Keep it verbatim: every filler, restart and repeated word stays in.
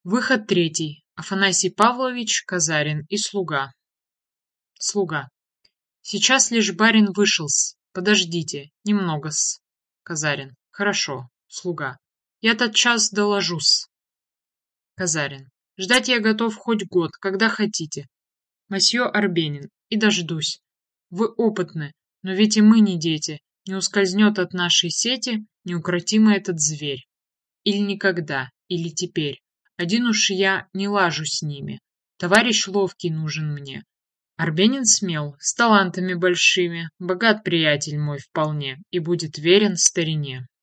Выход третий. Афанасий Павлович, Казарин и слуга. Слуга. Сейчас лишь барин вышел-с. Подождите, немного-с. Казарин. Хорошо. Слуга. Я тотчас доложу-с. Казарин. Ждать я готов хоть год, когда хотите. Мосье Арбенин. И дождусь. Вы опытны, но ведь и мы не дети. Не ускользнет от нашей сети неукротимый этот зверь. Или никогда, или теперь. Один уж я не лажу с ними. Товарищ ловкий нужен мне. Арбенин смел, с талантами большими, богат приятель мой вполне и будет верен старине.